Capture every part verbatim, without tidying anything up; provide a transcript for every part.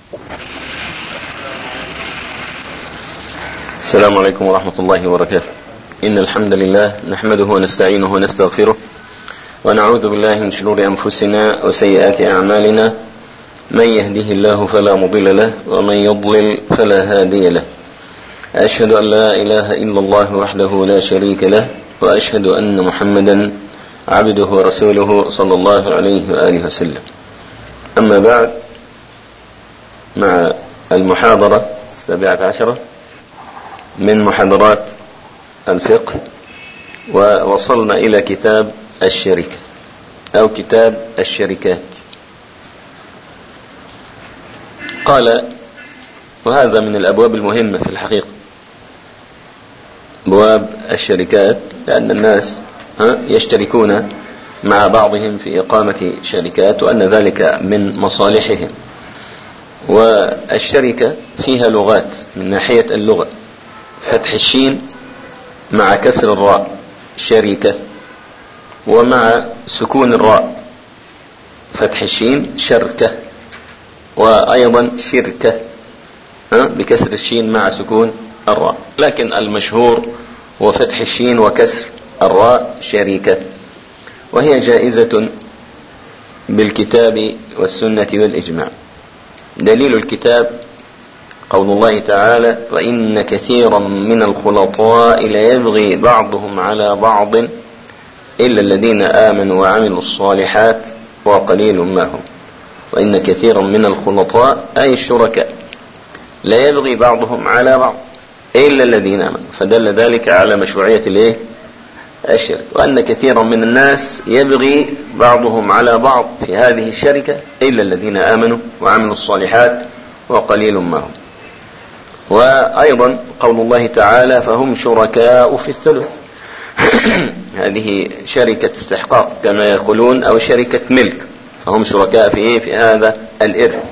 السلام عليكم ورحمة الله وبركاته. إن الحمد لله نحمده ونستعينه ونستغفره ونعوذ بالله من شرور أنفسنا وسيئات أعمالنا، من يهده الله فلا مضل له ومن يضلل فلا هادي له. أشهد أن لا إله إلا الله وحده لا شريك له، وأشهد أن محمدا عبده ورسوله صلى الله عليه وآله وسلم. أما بعد، مع المحاضرة السابعة عشرة من محاضرات الفقه، ووصلنا إلى كتاب الشركة أو كتاب الشركات. قال: وهذا من الأبواب المهمة في الحقيقة، أبواب الشركات، لأن الناس يشتركون مع بعضهم في إقامة شركات، وأن ذلك من مصالحهم. والشركة فيها لغات من ناحية اللغة: فتح الشين مع كسر الراء شركة، ومع سكون الراء فتح الشين شركة، وأيضا شركة بكسر الشين مع سكون الراء. لكن المشهور هو فتح الشين وكسر الراء شركة، وهي جائزة بالكتاب والسنة والإجماع. دليل الكتاب قول الله تعالى: وإن كثيرا من الخلطاء ليبغي بعضهم على بعض إلا الذين آمنوا وعملوا الصالحات وقليل ما هم. وإن كثيرا من الخلطاء أي الشركاء لا يبغي بعضهم على بعض إلا الذين آمنوا، فدل ذلك على مشروعية الايه الشرك. وأن كثيرا من الناس يبغي بعضهم على بعض في هذه الشركة إلا الذين آمنوا وعملوا الصالحات وقليل ما هم. وأيضا قول الله تعالى: فهم شركاء في الثلث. هذه شركة استحقاق كما يقولون، أو شركة ملك، فهم شركاء في إيه؟ في هذا الإرث.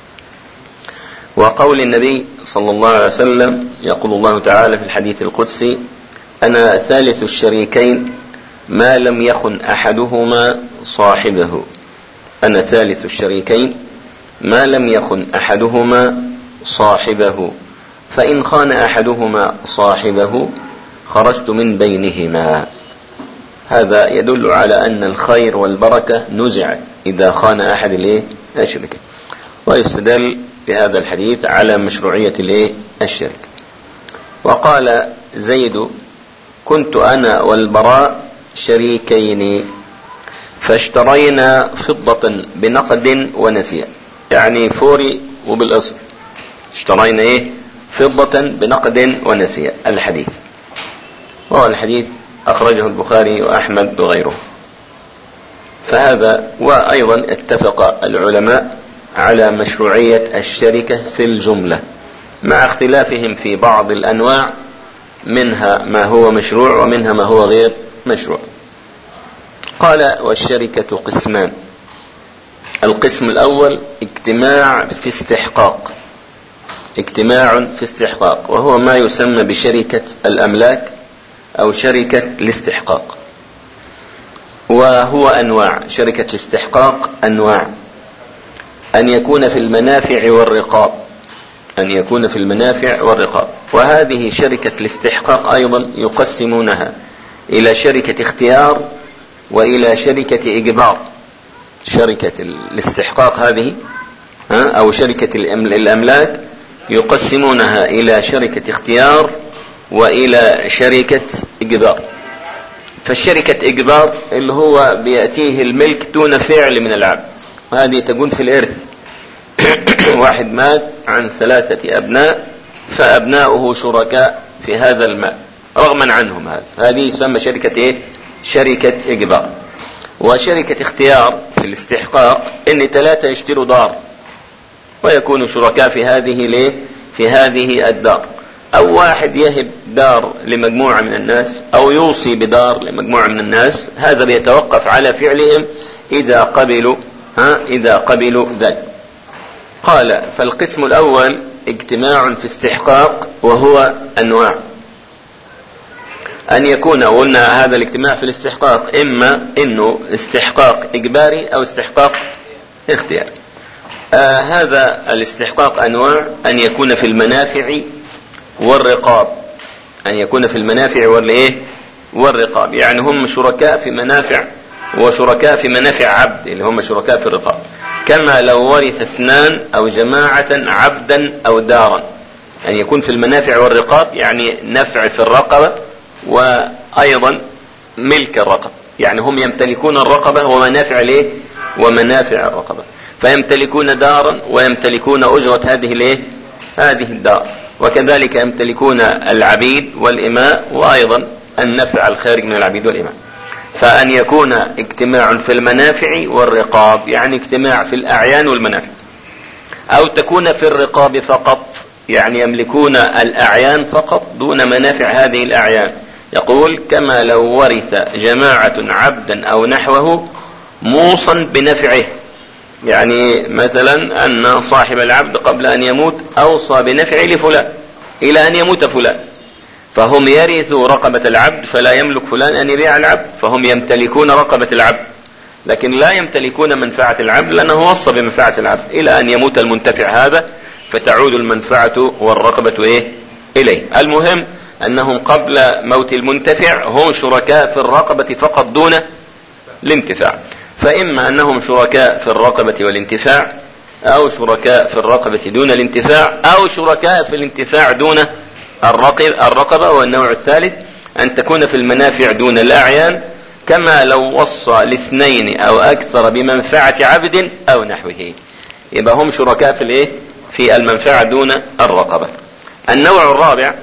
وقول النبي صلى الله عليه وسلم: يقول الله تعالى في الحديث القدسي: أنا ثالث الشريكين ما لم يخن أحدهما صاحبه. أنا ثالث الشريكين ما لم يخن أحدهما صاحبه، فإن خان أحدهما صاحبه خرجت من بينهما. هذا يدل على أن الخير والبركة نزع إذا خان أحد الايه الشركة. ويستدل بهذا الحديث على مشروعية الايه الشركة. وقال زيد: كنت أنا والبراء شريكين فاشترينا فضة بنقد ونسيئة، يعني فوري وبالأصل. اشترينا ايه فضة بنقد ونسيئة. الحديث وهو الحديث أخرجه البخاري وأحمد وغيره. فهذا، وأيضا اتفق العلماء على مشروعية الشركة في الجملة، مع اختلافهم في بعض الأنواع، منها ما هو مشروع ومنها ما هو غير مشروع. قال: والشركة قسمان. القسم الأول اجتماع في استحقاق، اجتماع في استحقاق، وهو ما يسمى بشركة الأملاك أو شركة الاستحقاق. وهو أنواع شركة الاستحقاق، أنواع: أن يكون في المنافع والرقاب، أن يكون في المنافع والرقاب. وهذه شركة الاستحقاق أيضا يقسمونها إلى شركة اختيار وإلى شركة إجبار. شركة الاستحقاق هذه أو شركة الأملاك يقسمونها إلى شركة اختيار وإلى شركة إجبار. فالشركة إجبار اللي هو بيأتيه الملك دون فعل من العبد، وهذه تكون في الإرث. واحد مات عن ثلاثة أبناء، فأبناؤه شركاء في هذا المال رغما عنهم، هذا هذه يسمى شركة إيه؟ شركة إجبار. وشركة اختيار في الاستحقاق إن ثلاثة يشتروا دار ويكونوا شركاء في هذه ليه؟ في هذه الدار، أو واحد يهب دار لمجموعة من الناس أو يوصي بدار لمجموعة من الناس. هذا بيتوقف على فعلهم إذا قبلوا ها إذا قبلوا ذلك. قال: فالقسم الأول اجتماع في استحقاق، وهو أنواع: أن يكون، قلنا هذا الاجتماع في الاستحقاق إما إنه استحقاق إجباري أو استحقاق اختياري. آه هذا الاستحقاق أنواع: أن يكون في المنافع والرقاب، أن يكون في المنافع والإيه والرقاب، يعني هم شركاء في منافع وشركاء في منافع عبد، اللي هم شركاء في الرقاب، كما لو ورث اثنان أو جماعة عبدا أو دارا. أن يكون في المنافع والرقاب يعني نفع في الرقبة وأيضا ملك الرقبة، يعني هم يمتلكون الرقبة ومنافع ليه ومنافع الرقبة، فيمتلكون دارا ويمتلكون أجرة هذه ليه هذه الدار، وكذلك يمتلكون العبيد والإماء وأيضا النفع الخارج من العبيد والإماء. فأن يكون اجتماع في المنافع والرقاب يعني اجتماع في الأعيان والمنافع، أو تكون في الرقاب فقط يعني يملكون الأعيان فقط دون منافع هذه الأعيان. يقول: كما لو ورث جماعة عبدا أو نحوه موصا بنفعه، يعني مثلا أن صاحب العبد قبل أن يموت أوصى بنفعه لفلان إلى أن يموت فلان، فهم يرثوا رقبة العبد فلا يملك فلان أن يبيع العبد، فهم يمتلكون رقبة العبد لكن لا يمتلكون منفعة العبد لأنه وصى بمنفعة العبد إلى أن يموت المنتفع هذا فتعود المنفعة والرقبة إيه إليه. المهم أنهم قبل موت المنتفع هم شركاء في الرقبة فقط دون الانتفاع، فإما أنهم شركاء في الرقبة والانتفاع، أو شركاء في الرقبة دون الانتفاع، أو شركاء في الانتفاع دون الرقبة. والنوع الثالث أن تكون في المنافع دون الأعيان، كما لو وصى لاثنين أو أكثر بمنفعة عبد أو نحوه، يبقى هم شركاء في الإيه في المنفعة دون الرقبة. النوع الرابع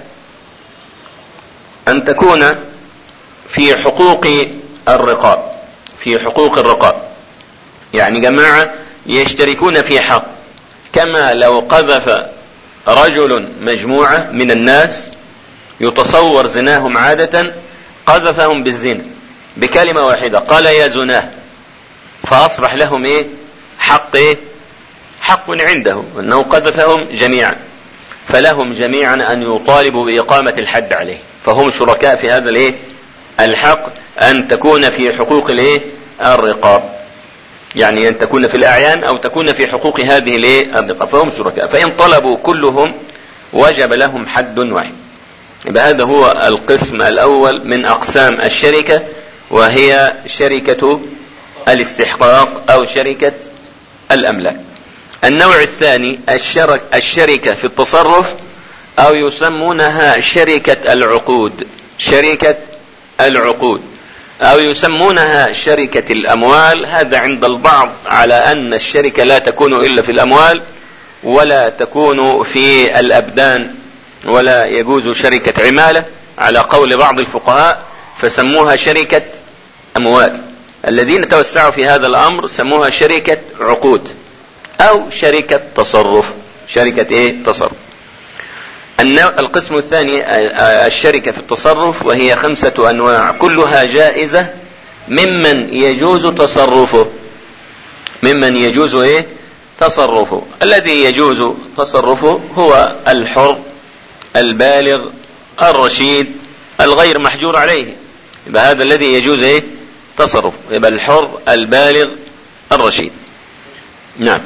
أن تكون في حقوق الرقاب، في حقوق الرقاب يعني جماعة يشتركون في حق، كما لو قذف رجل مجموعة من الناس يتصور زناهم عادة، قذفهم بالزنا بكلمة واحدة، قال يا زناه، فأصبح لهم إيه حق إيه حق عنده أنه قذفهم جميعا، فلهم جميعا أن يطالبوا بإقامة الحد عليه، فهم شركاء في هذا الإيه الحق. أن تكون في حقوق الإيه الرقاب يعني أن تكون في الأعيان أو تكون في حقوق هذه الإيه الرقاب، فهم شركاء، فإن طلبوا كلهم وجب لهم حد واحد. يبقى هذا هو القسم الأول من أقسام الشركة، وهي شركة الاستحقاق أو شركة الأملاك. النوع الثاني الشرك الشركة في التصرف، أو يسمونها شركة العقود، شركة العقود أو يسمونها شركة الأموال. هذا عند البعض على أن الشركة لا تكون إلا في الأموال، ولا تكون في الأبدان، ولا يجوز شركة عمالة على قول بعض الفقهاء، فسموها شركة أموال. الذين توسعوا في هذا الأمر سموها شركة عقود أو شركة تصرف، شركة إيه تصرف. القسم الثاني الشركة في التصرف، وهي خمسة أنواع كلها جائزة ممن يجوز تصرفه، ممن يجوز إيه تصرفه. الذي يجوز تصرفه هو الحر البالغ الرشيد الغير محجور عليه، يبقى هذا الذي يجوز إيه تصرفه، يبقى الحر البالغ الرشيد. نعم.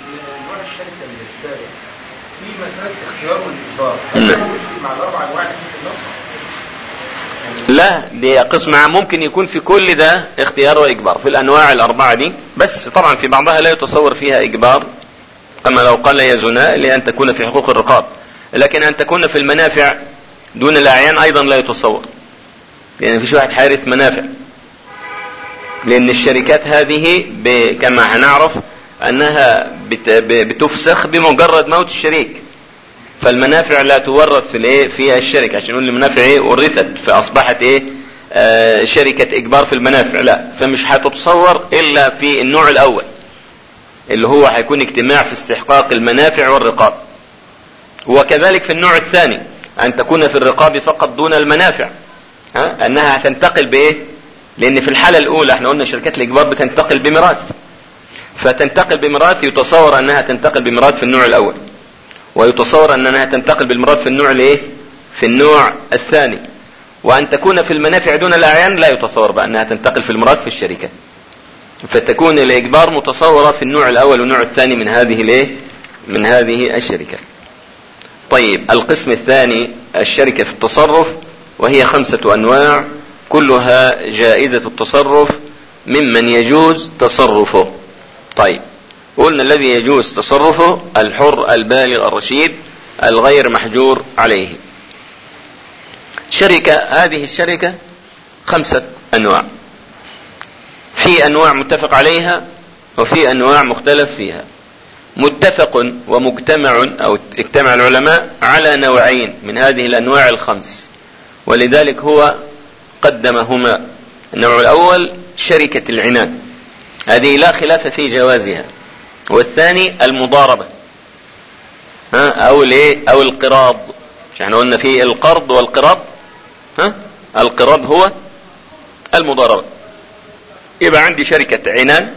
لا، دي قسم عام، ممكن يكون في كل ده اختيار واجبار في الانواع الاربعه دي، بس طبعا في بعضها لا يتصور فيها اجبار، اما لو قال يا زنا لان تكون في حقوق الرقاب، لكن ان تكون في المنافع دون الاعيان ايضا لا يتصور، لان يعني فيش واحد حارث منافع، لان الشركات هذه كما هنعرف انها بتفسخ بمجرد موت الشريك، فالمنافع لا تورث في الايه في الشركه، عشان نقول المنافع ايه ورثت فاصبحت ايه آه شركه اجبار في المنافع، لا، فمش هتتصور الا في النوع الاول اللي هو هيكون اجتماع في استحقاق المنافع والرقاب. وكذلك في النوع الثاني ان تكون في الرقاب فقط دون المنافع، ها انها هتنتقل بايه، لان في الحاله الاولى احنا قلنا شركات الاجبار بتنتقل بميراث، فتنتقل بميراث يتصور انها تنتقل بميراث في النوع الاول، ويتصور انها تنتقل بالميراث في النوع الايه في النوع الثاني. وان تكون في المنافع دون الاعيان لا يتصور بانها تنتقل في الميراث في الشركه، فتكون الإجبار متصورة في النوع الأول والنوع الثاني من هذه الايه من هذه الشركة. طيب القسم الثاني الشركة في التصرف، وهي خمسة أنواع كلها جائزة التصرف ممن يجوز تصرفه. طيب قلنا الذي يجوز تصرفه الحر البالغ الرشيد الغير محجور عليه. شركة، هذه الشركة خمسة أنواع، في أنواع متفق عليها وفي أنواع مختلف فيها. متفق ومجتمع أو اجتمع العلماء على نوعين من هذه الأنواع الخمس، ولذلك هو قدمهما. النوع الأول شركة العنان، هذه لا خلاف في جوازها. والثاني المضاربة ها أو الايه أو القراض. احنا قلنا في القرض والقراض، ها القراض هو المضاربة. يبقى عندي شركة عنان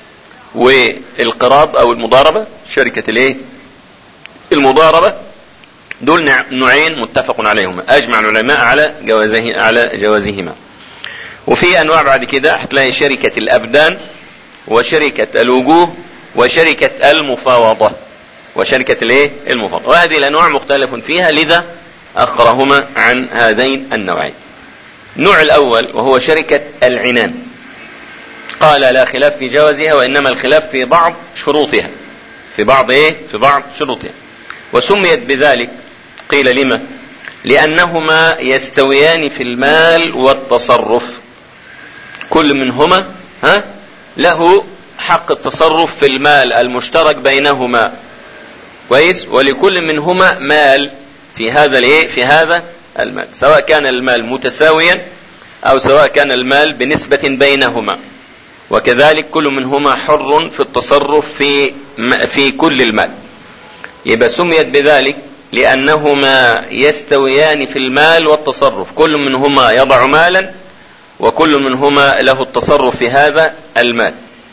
والقراض او المضاربة. شركة الايه المضاربة دول نوعين متفق عليهما، اجمع العلماء على جوازه على جوازهما. وفي انواع بعد كده هتلاقي شركة الابدان وشركة الوجوه وشركة المفاوضة وشركة الايه المفاوضة، وهذه الانواع مختلف فيها، لذا اخرهما عن هذين النوعين. النوع الاول وهو شركة العنان، قال لا خلاف في جوازها، وانما الخلاف في بعض شروطها، في بعض ايه في بعض شروطها. وسميت بذلك قيل لما؟ لانهما يستويان في المال والتصرف، كل منهما ها له حق التصرف في المال المشترك بينهما كويس، ولكل منهما مال في هذا الايه في هذا المال، سواء كان المال متساويا او سواء كان المال بنسبة بينهما، وكذلك كل منهما حر في التصرف في في كل المال. يبقى سميت بذلك لأنهما يستويان في المال والتصرف، كل منهما يضع مالا وكل منهما له التصرف في هذا المال.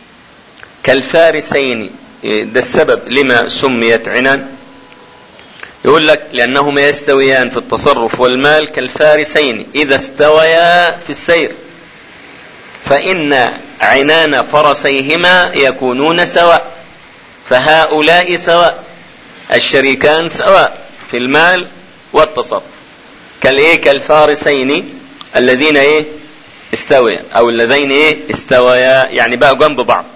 كالفارسين، ده السبب لما سميت عنان. يقول لك لأنهما يستويان في التصرف والمال كالفارسين إذا استويا في السير، فإن عنان فرسيهما يكونون سواء، فهؤلاء سواء، الشريكان سواء في المال والتصرف. كالايه كالفارسين الذين ايه استويا او اللذين ايه استويا، يعني بقى جنب بعض،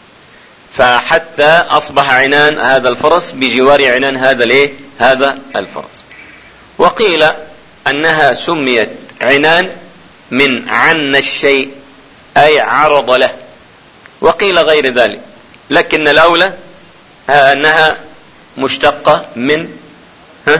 فحتى اصبح عنان هذا الفرس بجوار عنان هذا الايه هذا الفرس. وقيل انها سميت عنان من عن الشيء اي عرض له، وقيل غير ذلك، لكن الاولى انها مشتقة من ها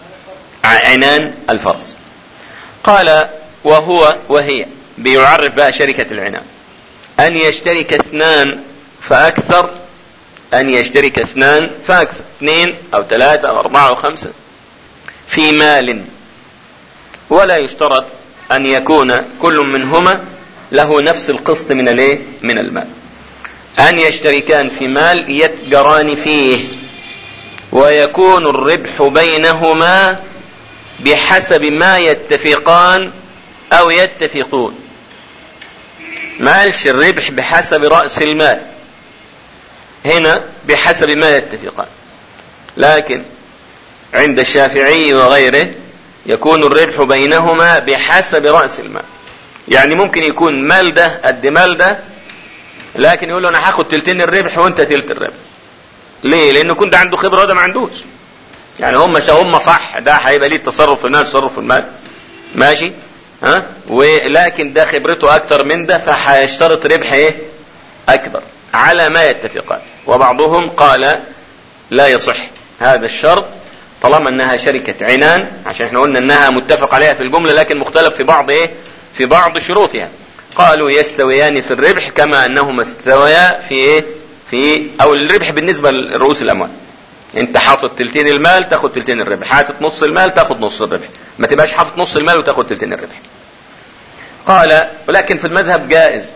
عنان الفرس. قال وهو وهي بيعرف بقى شركة العنان ان يشترك اثنان فاكثر، ان يشترك اثنان فاكثر، اثنين او ثلاثة او اربعة او خمسة في مال، ولا يشترط ان يكون كل منهما له نفس القسط من الايه من المال. ان يشتركان في مال يتجران فيه، ويكون الربح بينهما بحسب ما يتفقان او يتفقون. ما قالش الربح بحسب رأس المال، هنا بحسب ما يتفقان، لكن عند الشافعي وغيره يكون الربح بينهما بحسب رأس المال. يعني ممكن يكون مال ده قد مال ده، لكن يقول له انا هاخد تلتين الربح وانت تلت الربح. ليه؟ لانه كنت عنده خبره وده ما عندوش. يعني هم هم صح، ده هيبقى ليه التصرف في المال تصرف في المال ماشي ها، ولكن ده خبرته اكتر من ده، فهيشترط ربح ايه اكبر على ما يتفقان. وبعضهم قال لا يصح هذا الشرط طالما انها شركة عنان، عشان احنا قلنا انها متفق عليها في الجملة لكن مختلف في بعض ايه في بعض شروطها. قالوا يستويان في الربح كما انهما استويا في ايه في او الربح بالنسبة لرؤوس الاموال. انت حاطط تلتين المال تاخد تلتين الربح، حاطط نص المال تاخد نص الربح، ما تبقاش حاطط نص المال وتاخد تلتين الربح. قال ولكن في المذهب جائز.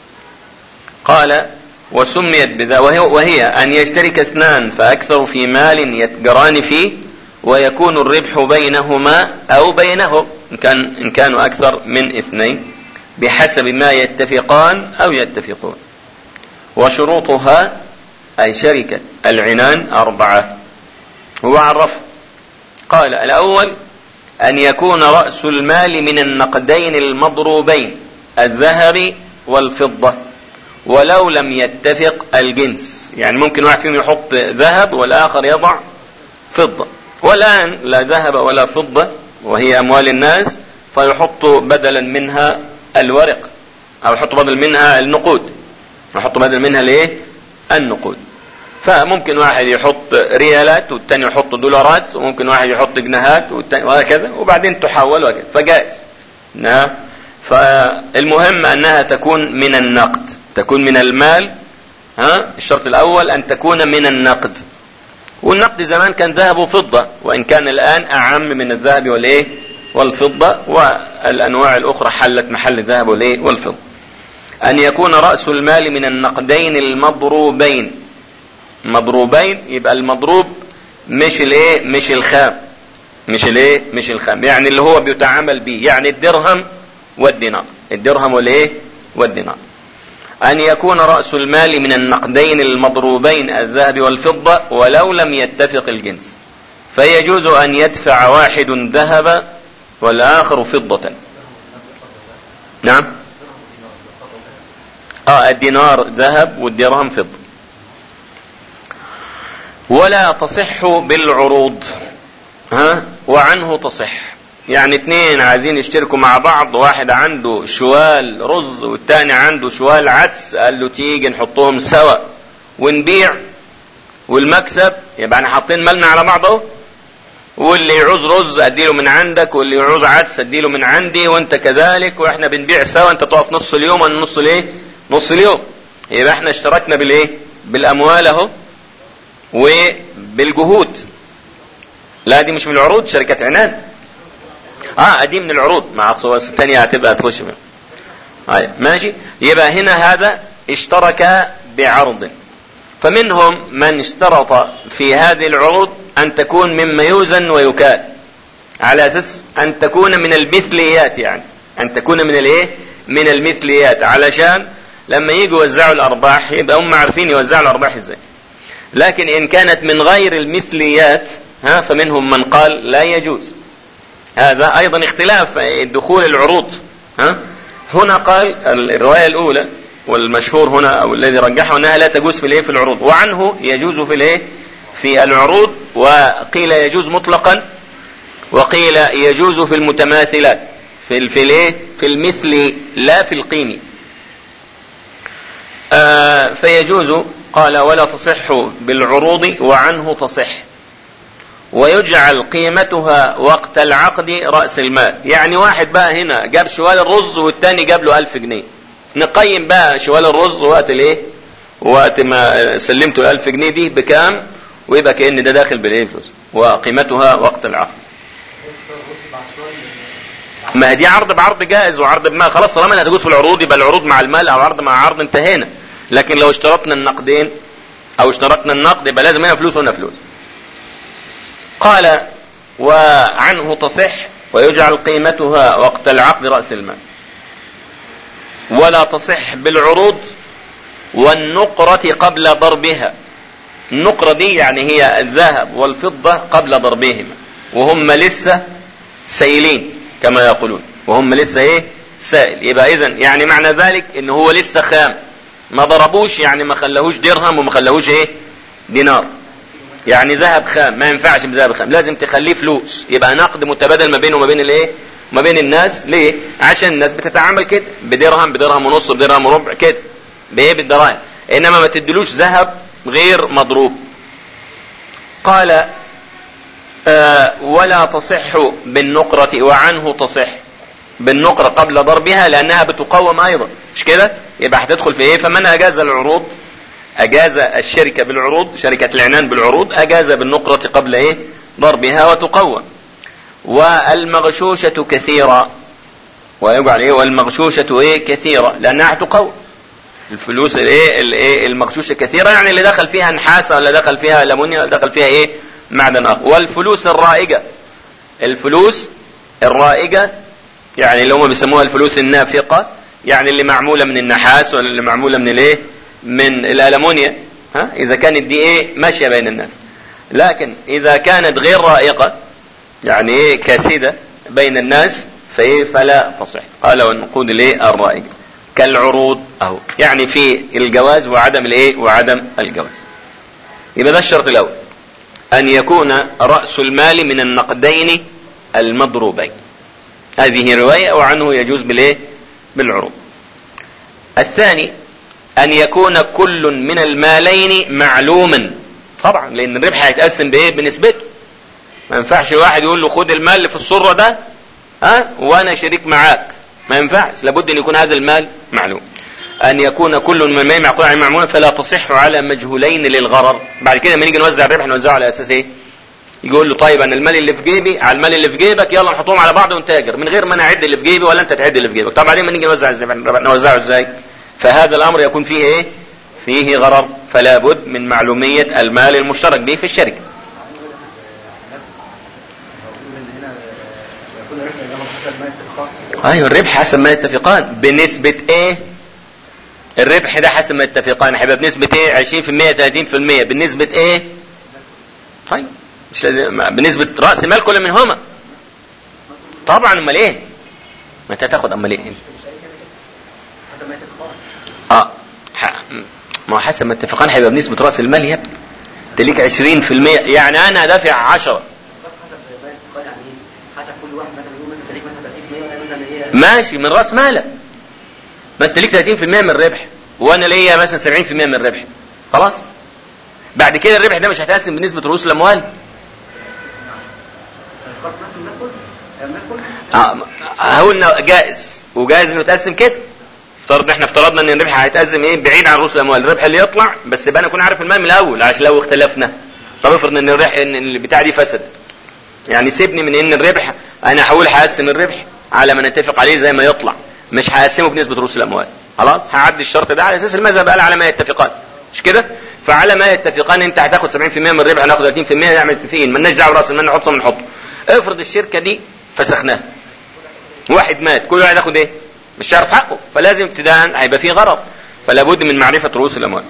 قال وسميت بذا وهي, وهي ان يشترك اثنان فاكثر في مال يتجران فيه، ويكون الربح بينهما او بينهم ان كان ان كانوا اكثر من اثنين بحسب ما يتفقان او يتفقون. وشروطها أي شركة العنان أربعة. هو عرف قال: الأول أن يكون رأس المال من النقدين المضروبين الذهب والفضة ولو لم يتفق الجنس. يعني ممكن واحد فيهم يحط ذهب والآخر يضع فضة، والآن لا ذهب ولا فضة وهي أموال الناس، فيحط بدلا منها الورق أو يحط بدل منها النقود، يحط بدل منها الايه النقود. فممكن واحد يحط ريالات والتاني يحط دولارات، وممكن واحد يحط جنيهات وهكذا، وبعدين تحول وهكذا، فجائز. نعم. فالمهم أنها تكون من النقد، تكون من المال. ها الشرط الأول أن تكون من النقد، والنقد زمان كان ذهب وفضة، وإن كان الآن أعم من الذهب والإيه والفضة، والأنواع الأخرى حلت محل الذهب والإيه والفضة. أن يكون رأس المال من النقدين المضروبين. مضروبين يبقى المضروب مش الايه مش الخام، مش الايه مش الخام، يعني اللي هو بيتعامل به، يعني الدرهم والدينار، الدرهم والايه والدينار. أن يكون رأس المال من النقدين المضروبين الذهب والفضة ولو لم يتفق الجنس، فيجوز أن يدفع واحد ذهب والآخر فضة. نعم. آه الدينار ذهب والدرهم فضة. ولا تصح بالعروض. ها وعنه تصح، يعني اثنين عايزين يشتركوا مع بعض، واحد عنده شوال رز والتاني عنده شوال عدس، قال له تيجي نحطهم سوا ونبيع، والمكسب يبقى احنا حاطين مالنا على بعضه، واللي يعوز رز اديله من عندك، واللي يعوز عدس اديله من عندي، وانت كذلك، واحنا بنبيع سوا، انت تقف نص اليوم وانا نص الايه نص اليوم، يبقى احنا اشتركنا بالايه بالاموال اهو وبالجهود. لا دي مش من العروض، شركة عنان. اه دي من العروض، مع اقصى الثانية هتبقى تخش منها. آه ماشي. يبقى هنا هذا اشترك بعرض. فمنهم من اشترط في هذه العروض ان تكون مما يوزن ويكال، على اساس ان تكون من المثليات، يعني ان تكون من الايه من المثليات، علشان لما يجوا يوزعوا الارباح يبقى هم عارفين يوزعوا الارباح ازاي. لكن ان كانت من غير المثليات ها فمنهم من قال لا يجوز. هذا ايضا اختلاف دخول العروض. ها هنا قال الرواية الاولى والمشهور هنا او الذي رجحه انها لا تجوز في الايه في العروض، وعنه يجوز في الايه في العروض، وقيل يجوز مطلقا، وقيل يجوز في المتماثلات، في في الايه في المثل لا في القيم. آه فيجوز. قال ولا تصح بالعروض وعنه تصح، ويجعل قيمتها وقت العقد رأس المال. يعني واحد بقى هنا جاب شوال الرز والتاني جاب له ألف جنيه، نقيم بقى شوال الرز وقت الايه وقت ما سلمته ألف جنيه دي بكام، ويبقى كأن ده داخل بالايه فلوس، وقيمتها وقت العقد. ما دي عرض بعرض جائز وعرض بما خلاص، طالما انها تجوز في العروض يبقى العروض مع المال او عرض مع عرض انتهينا. لكن لو اشترطنا النقدين او اشترطنا النقد يبقى لازم هنا فلوس وهنا فلوس. قال وعنه تصح ويجعل قيمتها وقت العقد رأس المال. ولا تصح بالعروض والنقرة قبل ضربها. النقرة دي يعني هي الذهب والفضة قبل ضربهما وهم لسه سائلين كما يقولون، وهم لسه ايه سائل. يبقى اذن يعني معنى ذلك ان هو لسه خام، ما ضربوش، يعني ما خلهوش درهم وما خلهوش ايه دينار، يعني ذهب خام، ما ينفعش بذهب خام، لازم تخليه فلوس، يبقى نقد متبادل ما بينه وما بين الايه ما بين الناس. ليه؟ عشان الناس بتتعامل كده بدرهم بدرهم ونص بدرهم وربع كده بايه بالدراهم، انما ما تدلوش ذهب غير مضروب. قال آه ولا تصح بالنقرة وعنه تصح بالنقرة قبل ضربها لانها بتقوم ايضا، مش كده؟ يبقى هتدخل في ايه؟ فمن اجاز العروض اجاز الشركة بالعروض، شركة العنان بالعروض اجاز بالنقرة قبل ايه ضربها وتقوم. والمغشوشة كثيرة، ويقول ايه والمغشوشة ايه كثيرة لانها تقوم. الفلوس الايه الايه المغشوشة كثيرة، يعني اللي دخل فيها نحاس ولا دخل فيها ليمونيا ولا دخل فيها ايه معدن اخر. والفلوس الرائجة، الفلوس الرائجة يعني اللي هم بيسموها الفلوس النافقة، يعني اللي معمولة من النحاس ولا اللي معمولة من الايه من الألمونيا، ها إذا كانت دي إيه ماشية بين الناس. لكن إذا كانت غير رائقة يعني إيه كاسدة بين الناس فإيه فلا تصح. قال والنقود الإيه الرائقة كالعروض أهو، يعني في الجواز وعدم الإيه وعدم الجواز. يبقى ده الشرط الأول، أن يكون رأس المال من النقدين المضروبين. هذه رواية وعنه يجوز بالإيه بالعروض. الثاني أن يكون كل من المالين معلوما، طبعا لأن الربح هيتقسم بإيه بنسبته. ما ينفعش واحد يقول له خد المال اللي في الصرة ده ها وأنا شريك معاك، ما ينفعش، لابد أن يكون هذا المال معلوم. أن يكون كل من المالين معقول عليه معلوما فلا تصح على مجهولين للغرر. بعد كده لما نيجي نوزع الربح نوزعه على أساس إيه؟ يقول له طيب أنا المال اللي في جيبي على المال اللي في جيبك، يلا نحطهم على بعض ونتاجر من غير ما أنا أعد اللي في جيبي ولا أنت تعد اللي في جيبك. طب بعدين ما نيجي نوزع الربح نوزعه إزاي؟ فهذا الأمر يكون فيه إيه؟ فيه غرر، فلا بد من معلومية المال المشترك به في الشركة. أيوة الربح حسب ما يتفقان بنسبة إيه؟ الربح ده حسب ما يتفقان هيبقى بنسبة إيه؟ عشرين في المية ثلاثين في المية بنسبة إيه؟ طيب مش لازم بنسبة رأس المال كل منهما طبعا. أمال إيه؟ ما أنت تاخد أمال إيه؟ آه ما هو حسب ما اتفقان هيبقى بنسبة رأس المال يا ابني. انت ليك عشرين في المية يعني انا دافع عشرة ماشي من رأس مالك، ما انت ليك ثلاثين في المية من الربح وانا ليا مثلا سبعين في المية من الربح، خلاص. بعد كده الربح ده مش هيتقسم بنسبة رؤوس الاموال. اه هقول جائز وجائز انه يتقسم كده. افترض احنا افترضنا ان الربح هيتقسم ايه بعيد عن رؤوس الاموال، الربح اللي يطلع بس يبقى انا اكون عارف المال من الاول عشان لو اختلفنا. طب افرض ان الربح ان البتاع دي فسد، يعني سيبني من ان الربح انا هحاول هقسم الربح على ما نتفق عليه زي ما يطلع، مش هقسمه بنسبه رؤوس الاموال. خلاص هعدي الشرط ده على اساس المذهب قال على ما يتفقان، مش كده؟ فعلى ما يتفقان انت هتاخد سبعين في المية من الربح هناخد ثلاثين في المية، نعمل متفقين مالناش دعوه براس المال نحطه بنحطه. افرض الشركه دي فسخناها، واحد مات، كل واحد ياخد ايه؟ مش هيعرف حقه، فلازم ابتداء هيبقى فيه غرض، فلا بد من معرفة رؤوس الأموال.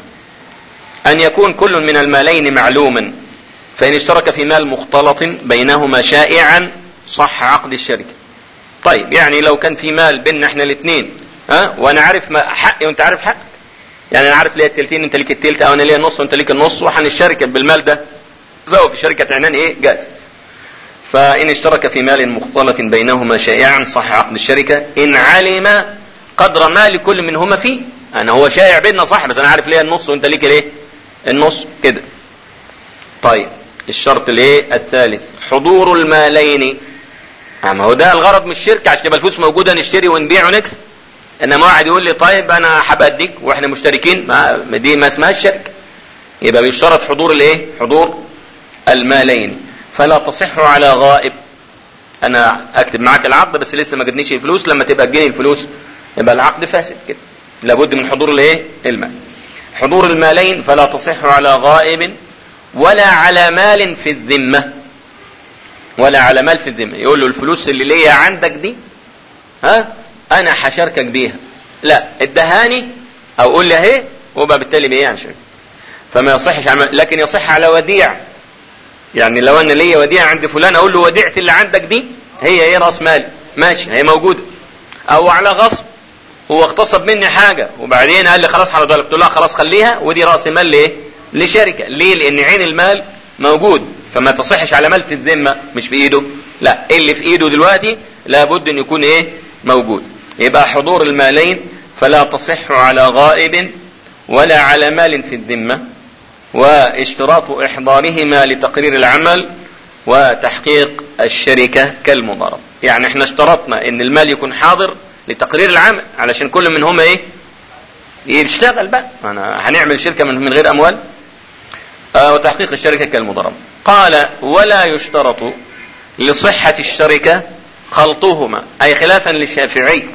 أن يكون كل من المالين معلوما، فإن اشترك في مال مختلط بينهما شائعا صح عقد الشركة. طيب يعني لو كان في مال بيننا احنا الاثنين ها وانا عارف ما حقي وانت عارف حقك، يعني انا عارف ليا التلتين انت ليك التلت او انا ليا النص وانت ليك النص وهنشترك بالمال ده زي في شركة عنان ايه جاز. فإن اشترك في مال مختلط بينهما شائعا صح عقد الشركة إن علم قدر ما لكل منهما فيه. أنا هو شائع بيننا صح بس أنا عارف ليه النص وأنت ليك ليه النص كده. طيب الشرط ليه الثالث حضور المالين. أما هو ده الغرض من الشركة عشان تبقى الفلوس موجودة نشتري ونبيع ونكسب. إنما واحد يقول لي طيب أنا حابب أديك وإحنا مشتركين، ما دي ما اسمها الشركة. يبقى بيشترط حضور الإيه؟ حضور المالين. فلا تصح على غائب. انا اكتب معاك العقد بس لسه ما جتنيش الفلوس، لما تبقى تجيني الفلوس يبقى العقد فاسد كده. لابد من حضور الايه المال. حضور المالين فلا تصح على غائب ولا على مال في الذمه. ولا على مال في الذمه، يقول له الفلوس اللي ليا عندك دي ها انا هشاركك بيها، لا ادهاني او قول لي اهي وبقى بالتالي بايه عن شركه. فما يصحش على، لكن يصح على وديع. يعني لو انا ليا وديعه عند فلان اقول له وديعتي اللي عندك دي هي ايه راس مالي، ماشي هي موجوده. او على غصب، هو اغتصب مني حاجه وبعدين قال لي خلاص هردها لك، قلت له لا خلاص خليها ودي راس مال لايه لشركه. ليه؟ لان عين المال موجود، فما تصحش على مال في الذمه مش في ايده، لا اللي في ايده دلوقتي لابد ان يكون ايه موجود. يبقى حضور المالين فلا تصح على غائب ولا على مال في الذمه، واشتراط احضارهما لتقرير العمل وتحقيق الشركة كالمضاربة. يعني احنا اشترطنا ان المال يكون حاضر لتقرير العمل علشان كل منهما ايه يشتغل بقى، أنا هنعمل شركة من, من غير اموال. آه وتحقيق الشركة كالمضاربة. قال ولا يشترط لصحة الشركة خلطهما، اي خلافا للشافعي،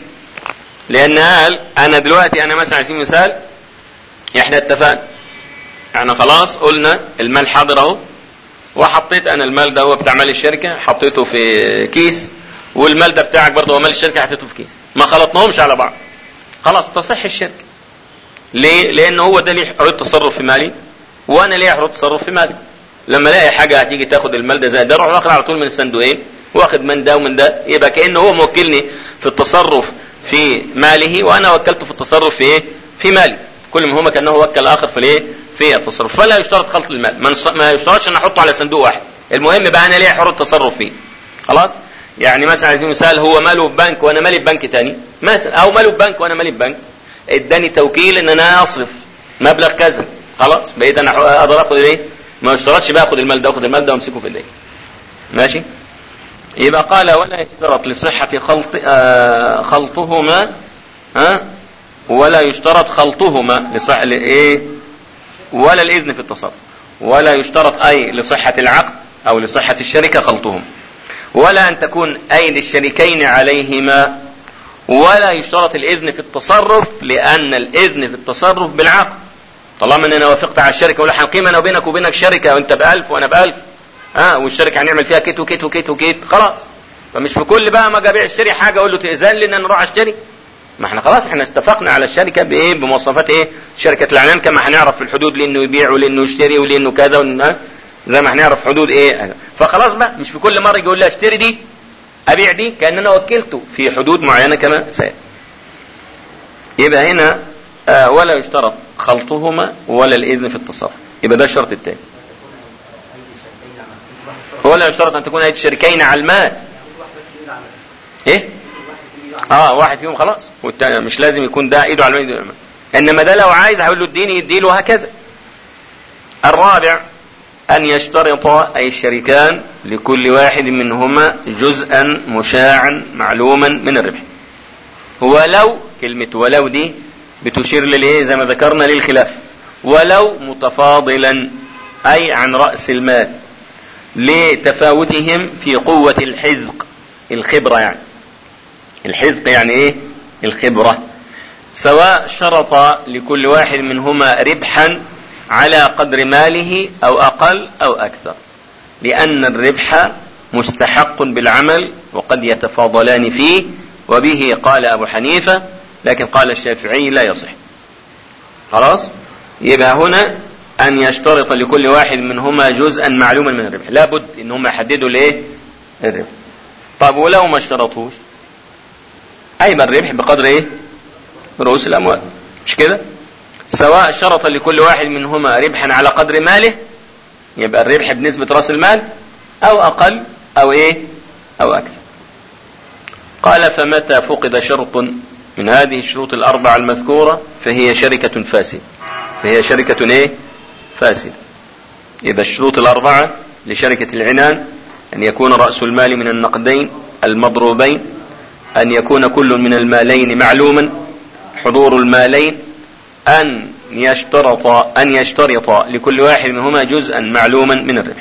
لان قال انا دلوقتي انا مثلا على سبيل المثال احنا اتفقنا احنا خلاص قلنا المال حاضر اهو، وحطيت انا المال ده هو بتاع مال الشركه حطيته في كيس، والمال ده بتاعك برضه هو مال الشركه حطيته في كيس، ما خلطناهمش على بعض، خلاص تصح الشركه. ليه؟ لان هو ده ليه حريه تصرف في مالي وانا ليه حريه تصرف في مالي. لما الاقي حاجه هتيجي تاخد المال ده زي ده، اروح واخد على طول من الصندوقين واخد من ده ومن ده، يبقى كانه هو موكلني في التصرف في ماله وانا وكلته في التصرف في ايه؟ في مالي. كل ما هما كانه وكل اخر في الايه؟ في التصرف. فلا يشترط خلط المال، ما يشترطش ان احطه على صندوق واحد. المهم بقى انا ليه حريه التصرف فيه. خلاص؟ يعني مثلا عايزين مثال، هو ماله في بنك وانا مالي في بنك تاني مثلا، او ماله في بنك وانا مالي في بنك، اداني توكيل ان انا اصرف مبلغ كذا، خلاص بقيت انا اقدر اخد ايه؟ ما اشترطش بقى اخد المال ده واخد المال ده وامسكه في ايدي. ماشي؟ يبقى قال ولا يشترط لصحة خلط آه خلطهما ها آه ولا يشترط خلطهما لصحة ايه؟ ولا الاذن في التصرف، ولا يشترط اي لصحة العقد او لصحة الشركة خلطهم، ولا ان تكون ايدي الشريكين عليهما، ولا يشترط الاذن في التصرف لان الاذن في التصرف بالعقد. طالما ان انا وافقت على الشركه ولا هنقيم انا وبينك وبينك شركه وانت بألف وانا بألف ها آه والشركه هنعمل فيها كيت وكيت وكيت وكيت خلاص. فمش في كل بقى ما اجي ابيع اشتري حاجه اقول له تاذن لي ان انا اروح اشتري. ما احنا خلاص احنا اتفقنا على الشركه بايه؟ بمواصفات ايه؟ شركه الاعلان كما هنعرف في الحدود لانه يبيع ولانه يشتري ولانه كذا ولانه زي ما هنعرف حدود ايه. فخلاص بقى مش في كل مره يقول لي اشتري دي ابيع دي كان انا وكلته في حدود معينه كما سيأتي. يبقى هنا آه ولا يشترط خلطهما ولا الاذن في التصرف، يبقى ده الشرط الثاني. ولا يشترط ان تكون ايدي الشريكين على المال. ايه؟ اه واحد فيهم خلاص، والتاني مش لازم يكون ده ايده على المال، انما ده لو عايز هقول له اديني يديله وهكذا. الرابع ان يشترط اي الشريكان لكل واحد منهما جزءا مشاعا معلوما من الربح، ولو كلمة ولو دي بتشير للإيه؟ زي ما ذكرنا للخلاف. ولو متفاضلا أي عن رأس المال لتفاوتهم في قوة الحذق، الخبرة يعني. الحذق يعني إيه؟ الخبرة. سواء شرط لكل واحد منهما ربحا على قدر ماله أو أقل أو أكثر، لأن الربح مستحق بالعمل وقد يتفاضلان فيه، وبه قال أبو حنيفة، لكن قال الشافعي لا يصح. خلاص؟ يبقى هنا أن يشترط لكل واحد منهما جزءا معلوما من الربح، لابد إن هم يحددوا ليه الربح. طب ولو ما اشترطوش أي ما الربح بقدر إيه؟ رؤوس الأموال، مش كده؟ سواء شرط لكل واحد منهما ربحا على قدر ماله، يبقى الربح بنسبة رأس المال، أو أقل أو إيه؟ أو أكثر. قال فمتى فقد شرط من هذه الشروط الأربعة المذكورة فهي شركة فاسدة. فهي شركة إيه؟ فاسدة. إذا الشروط الأربعة لشركة العنان أن يكون رأس المال من النقدين المضروبين، أن يكون كل من المالين معلوما، حضور المالين، أن يشترط أن يشترط لكل واحد منهما جزءا معلوما من الربح.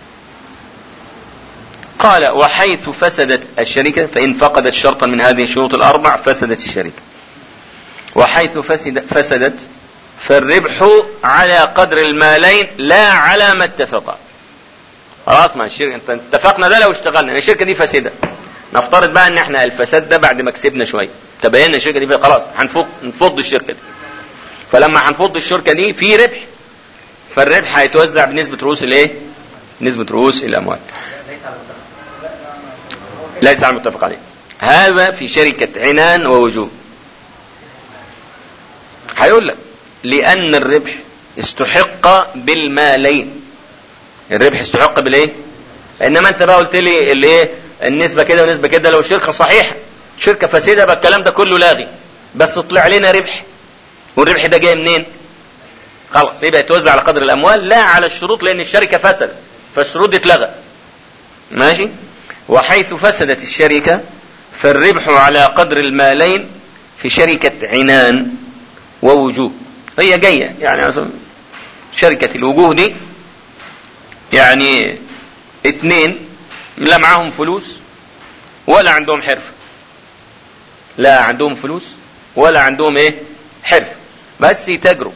قال وحيث فسدت الشركة، فإن فقدت شرطا من هذه الشروط الأربع فسدت الشركة. وحيث فسد فسدت فالربح على قدر المالين لا على ما اتفقا. خلاص ما الشركة انت اتفقنا ده لو اشتغلنا ان الشركة دي فاسدة، نفترض بقى ان احنا الفساد ده بعد ما كسبنا شوية تبين الشركة دي خلاص هنفض نفض الشركة دي. فلما هنفض الشركة دي في ربح، فالربح هيتوزع بنسبة رؤوس الايه؟ نسبة رؤوس الاموال، ليس على المتفق عليه. هذا في شركة عنان ووجوه. هيقول لك لأن الربح استحق بالمالين، الربح استحق بالايه؟ انما انت بقى قلت لي الايه؟ النسبة كده ونسبة كده. لو شركة صحيحة شركة فاسدة بقى الكلام ده كله لاغي، بس طلع لنا ربح، والربح ده جاي منين؟ خلاص يبقى يتوزع على قدر الاموال لا على الشروط، لان الشركة فسدت فالشروط دي اتلغت. ماشي؟ وحيث فسدت الشركة فالربح على قدر المالين في شركة عنان ووجوه. هي جاية يعني مثلا شركة الوجوه دي يعني اتنين لا معاهم فلوس ولا عندهم حرفة، لا عندهم فلوس ولا عندهم ايه؟ حرفة، بس يتاجروا.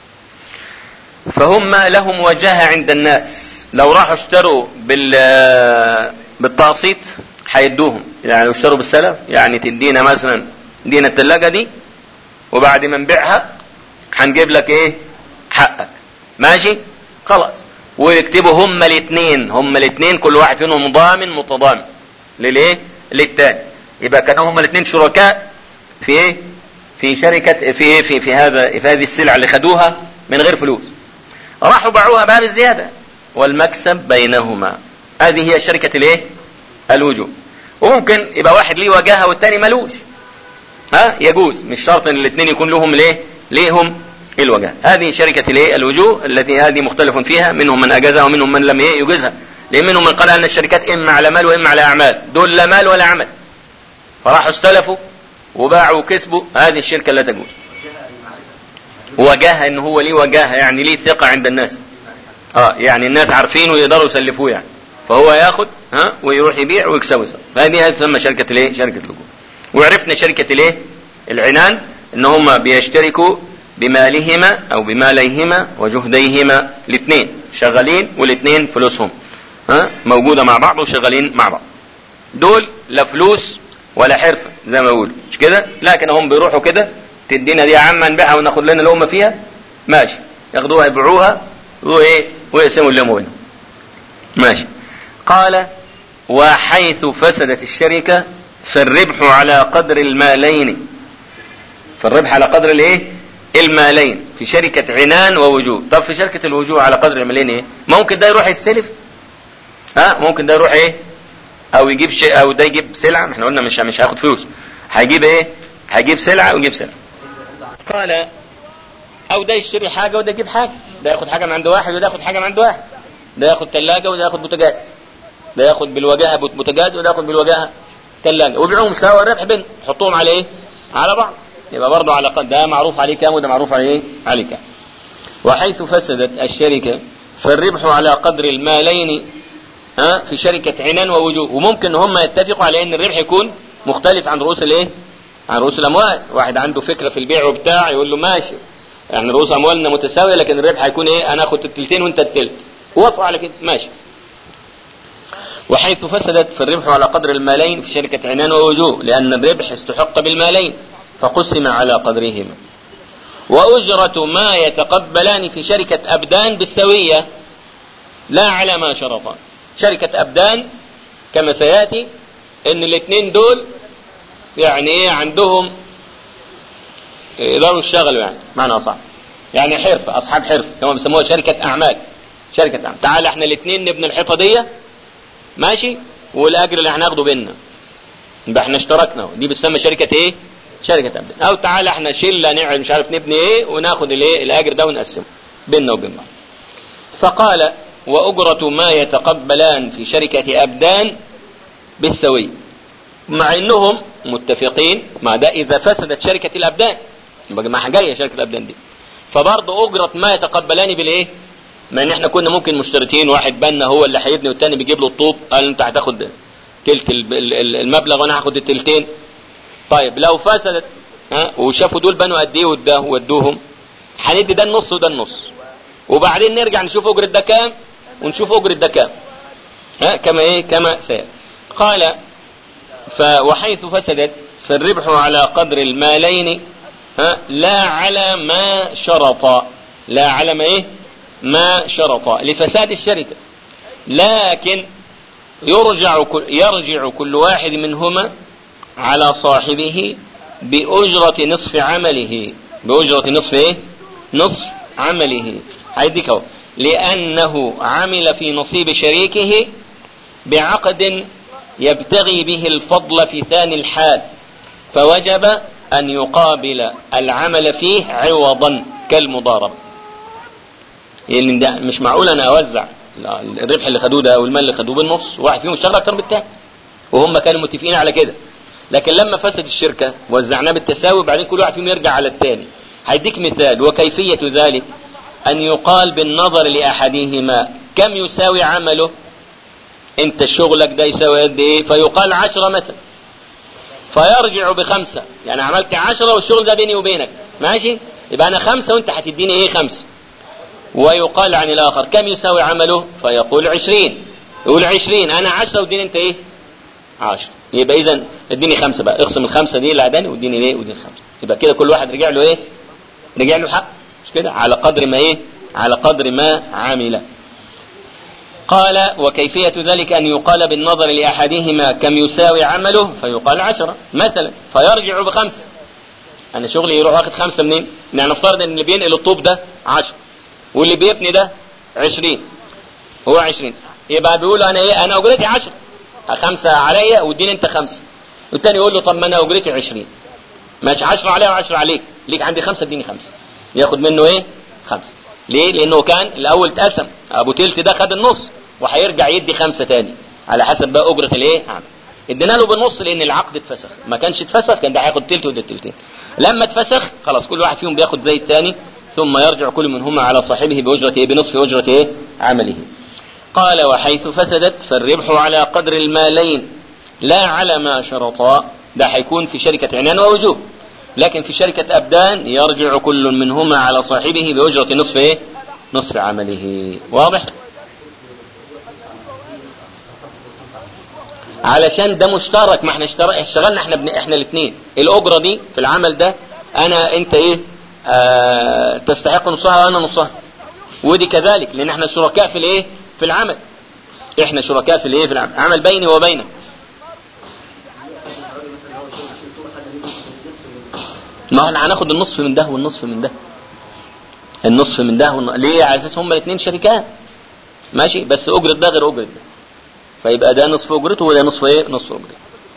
فهم لهم وجهة عند الناس، لو راحوا اشتروا بال بالتقسيط هيدوهم، يعني لو اشتروا بالسلف يعني تدينا مثلا دينا الثلاجة دي وبعد ما نبيعها هنجيب لك ايه حقك. ماشي خلاص. ويكتبوا هما الاثنين هما الاثنين كل واحد فيهم ضامن متضامن للايه للتاني. يبقى كانوا هما الاثنين شركاء في ايه في شركة في ايه في في هذا في هذه السلعة اللي خدوها من غير فلوس. راحوا باعوها بقى بالزيادة والمكسب بينهما. هذه هي شركة الايه الوجوه. وممكن يبقى واحد ليه وجاهه والتاني ملوش، ها يجوز، مش شرط ان الاثنين يكون لهم ليه ليهم الوجاهه. هذه شركة الايه الوجوه التي هذه مختلف فيها، منهم من اجازها ومنهم من لم يجوزها، لان منهم من قال ان الشركات اما على مال واما على اعمال، دول لا مال ولا عمل، فراحوا استلفوا وباعوا وكسبوا. هذه الشركة لا تجوز. وجاهه ان هو ليه وجاهه يعني ليه ثقة عند الناس، اه يعني الناس عارفين ويقدروا يسلفوه يعني، فهو ياخد ها ويروح يبيع ويكسبه. هذه تسمى شركة الايه شركة الوجوه. وعرفنا شركة الايه العنان ان هم بيشتركوا بمالهما او بماليهما وجهديهما، الاثنين شغالين والاثنين فلوسهم ها موجودة مع بعض وشغالين مع بعض. دول لا فلوس ولا حرفة زي ما بيقولوا مش كده، لكن هم بيروحوا كده تدينا دي يا عم نبيعها وناخد لنا لقمة فيها، ماشي، ياخدوها يبيعوها وايه ويقسموا اللقمة بينهم. ماشي. قال وحيث فسدت الشركة فالربح على قدر المالين. فالربح على قدر الايه المالين في شركة عنان ووجوه. طب في شركة الوجوه على قدر المالين ايه؟ ممكن ده يروح يستلف، ها ممكن ده يروح ايه او يجيب شيء، او ده يجيب سلعة، احنا قلنا مش مش هياخد فلوس، هيجيب ايه هيجيب سلعة ويجيب سلعة. قال او ده يشتري حاجة وده يجيب حاجة، ده ياخد حاجة من عند واحد وده ياخد حاجة من عند واحد، ده ياخد ثلاجة وده ياخد بوتاجاز، ده ياخد بالوجاهة بوتاجاز وده ياخد بالوجاهة ثلاجة، وبيعوهم سوا الربح بين حطوهم على ايه على بعض، يبقى برضه على قد ده معروف عليه كام وده معروف عليه عليه كام. وحيث فسدت الشركة فالربح على قدر المالين ها في شركة عنان ووجوه. وممكن هم يتفقوا على ان الربح يكون مختلف عن رؤوس الايه عن رؤوس الاموال. واحد عنده فكرة في البيع وبتاع يقول له ماشي يعني رؤوس اموالنا متساوية لكن الربح هيكون ايه انا اخد التلتين وانت التلت، وافقوا على كده ماشي. وحيث فسدت فالربح على قدر المالين في شركة عنان ووجوه، لأن الربح استحق بالمالين فقسم على قدرهما. وأجرة ما يتقبلان في شركة أبدان بالسوية لا على ما شرطان. شركة أبدان كما سيأتي إن الاثنين دول يعني إيه عندهم يقدروا يشتغلوا يعني معنى صح يعني حرفة، أصحاب حرفة كما بيسموها شركة أعمال. شركة أعمال تعال احنا الاثنين نبني الحيطة دي ماشي والاجر اللي هناخده بيننا يبقى احنا اشتركنا، دي بتسمى شركه ايه شركه ابدان. او تعالى احنا شله نعمل مش عارف نبني ايه وناخد الايه الاجر ده ونقسمه بيننا وبين بعض. فقال واجره ما يتقبلان في شركه ابدان بالسوي، مع انهم متفقين مع ده اذا فسدت شركه الابدان يبقى ما جايه شركه الابدان دي، فبرضه اجره ما يتقبلان بالايه، ما ان احنا كنا ممكن مشتركين واحد بنا هو اللي هيبني والتاني بيجيب له الطوب، قال انت هتاخد تلت المبلغ وانا هاخد التلتين. طيب لو فسدت ها وشافوا دول بنوا قد ايه ودوهم هندي ده النص وده النص، وبعدين نرجع نشوف اجره ده كام ونشوف اجره ده كام ها كما ايه كما سيأتي. قال فوحيث فسدت فالربح على قدر المالين ها لا على ما شرط، لا على ما ايه ما شرط لفساد الشركة، لكن يرجع يرجع كل واحد منهما على صاحبه بأجرة نصف عمله، بأجرة نصف ايه نصف عمله. هيديك اهو لأنه عمل في نصيب شريكه بعقد يبتغي به الفضل في ثاني الحال، فوجب أن يقابل العمل فيه عوضا كالمضاربة. يعني ده مش معقول انا اوزع الربح اللي خدوه ده والمال اللي خدوه بالنص واحد فيهم اشتغل اكتر من الثاني، وهم كانوا متفقين على كده. لكن لما فسد الشركه وزعناه بالتساوي بعدين كل واحد فيهم يرجع على الثاني. هيديك مثال وكيفيه ذلك ان يقال بالنظر لاحدهما كم يساوي عمله، انت شغلك ده يساوي قد ايه، فيقال عشرة مثلا فيرجع بخمسة، يعني عملت عشرة والشغل ده بيني وبينك ماشي يبقى انا خمسة وانت هتديني ايه خمسة. ويقال عن الآخر كم يساوي عمله فيقول عشرين، يقول عشرين أنا عشرة وديني أنت إيه عشرة، يبقى إذن اديني خمسة بقى، اقسم الخمسة دي اللي عداني وديني ليه وديني خمسة، يبقى كده كل واحد رجع له إيه رجع له حق مش كده؟ على قدر ما ايه؟ على قدر ما عمل. قال وكيفية ذلك أن يقال بالنظر لأحدهما كم يساوي عمله فيقال عشرة مثلا فيرجع بخمسة. أنا شغلي يروح واخد خمسة منين؟ يعني نفترض أن اللي بينقل الطوب ده عشرة واللي بيبني ده عشرين، هو عشرين، يبقى بيقول أنا إيه؟ أنا أجرتي عشرة، خمسة عليا واديني أنت خمسة. والتاني يقول له طب ما أنا أجرتي عشرين، ماشي، عشرة عليا وعشرة عليك، ليك عندي خمسة اديني خمسة، ياخد منه إيه؟ خمسة. ليه؟ لأنه كان الأول اتقسم، أبو تلت ده خد النص وهيرجع يدي خمسة تاني على حسب بقى أجرة الإيه؟ عمل. ادينا له بالنص لأن العقد اتفسخ، ما كانش اتفسخ كان ده هياخد تلت وده التلتين. لما اتفسخ خلاص كل واحد فيهم بياخد زي الثاني، ثم يرجع كل منهما على صاحبه بأجرة إيه؟ بنصف أجرة إيه؟ عمله. قال وحيث فسدت فالربح على قدر المالين لا على ما شرطا. ده هيكون في شركة عنان ووجوب، لكن في شركة أبدان يرجع كل منهما على صاحبه بأجرة نصف إيه؟ نصف عمله. واضح؟ علشان ده مشترك، ما احنا اشتغلنا احنا بن... احنا الاثنين الأجرة دي في العمل ده، انا انت ايه؟ آه... تستحق نصها وانا نصها، ودي كذلك لان احنا شركاء في الايه؟ في العمل. احنا شركاء في الايه؟ في العمل، عمل بيني وبينك. ما احنا هناخد النصف من ده والنصف من ده، النصف من ده والنصف. ليه؟ على اساس هما الاثنين شركات، ماشي، بس اجرة ده غير اجرة ده، فيبقى ده نصف اجرته وده نصف ايه؟ نصف اجرته.